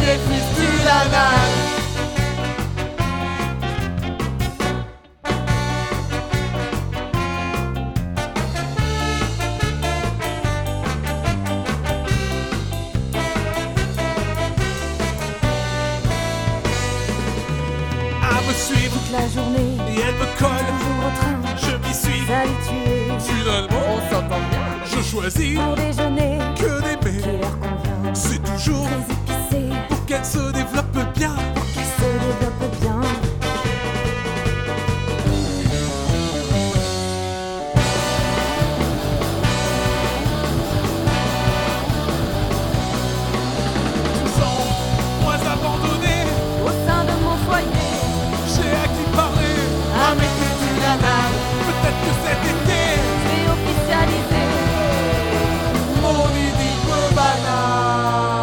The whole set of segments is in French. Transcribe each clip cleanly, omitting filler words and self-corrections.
des fistules anales. Me suivre toute la journée, et elle me colle, toujours au train, je m'y suis s'habituer. Finalement, On s'entend bien. je choisis Pour déjeuner, que d'aimer. qui leur convient, C'est toujours très épicé, pour qu'elle se développe bien. qu'elle se développe bien. Moins abandonné, Au sein de mon foyer, j'ai à qui parler. À mes fistules anales. Peut-être que cet été, c'est officialisé. Mon idylle banale.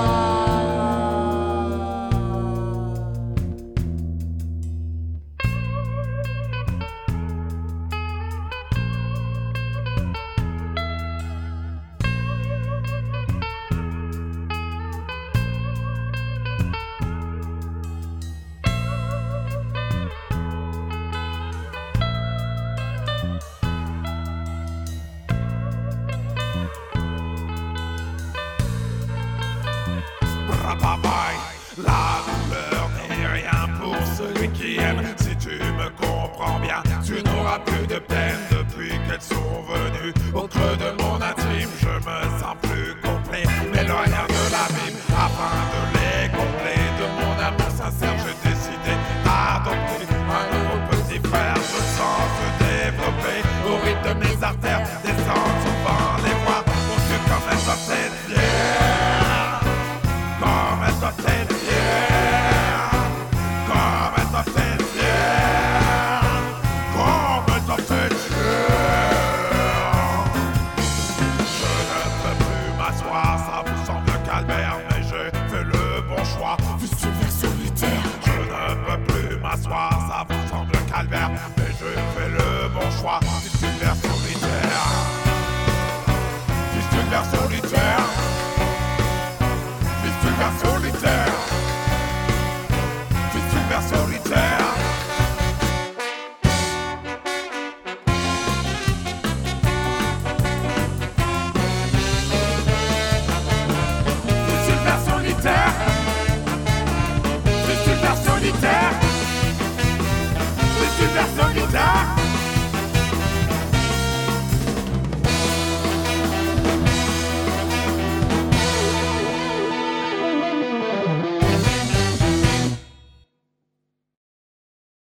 La douleur n'est rien pour celui qui aime. Si tu me comprends bien, tu n'auras plus de peine. Depuis qu'elles sont venues au creux de mon intime, je me sens plus complet, m'éloignant de l'abîme. Afin de les combler de mon amour sincère, j'ai décidé d'adopter un nouveau petit frère. Je sens se développer au rythme de mes artères.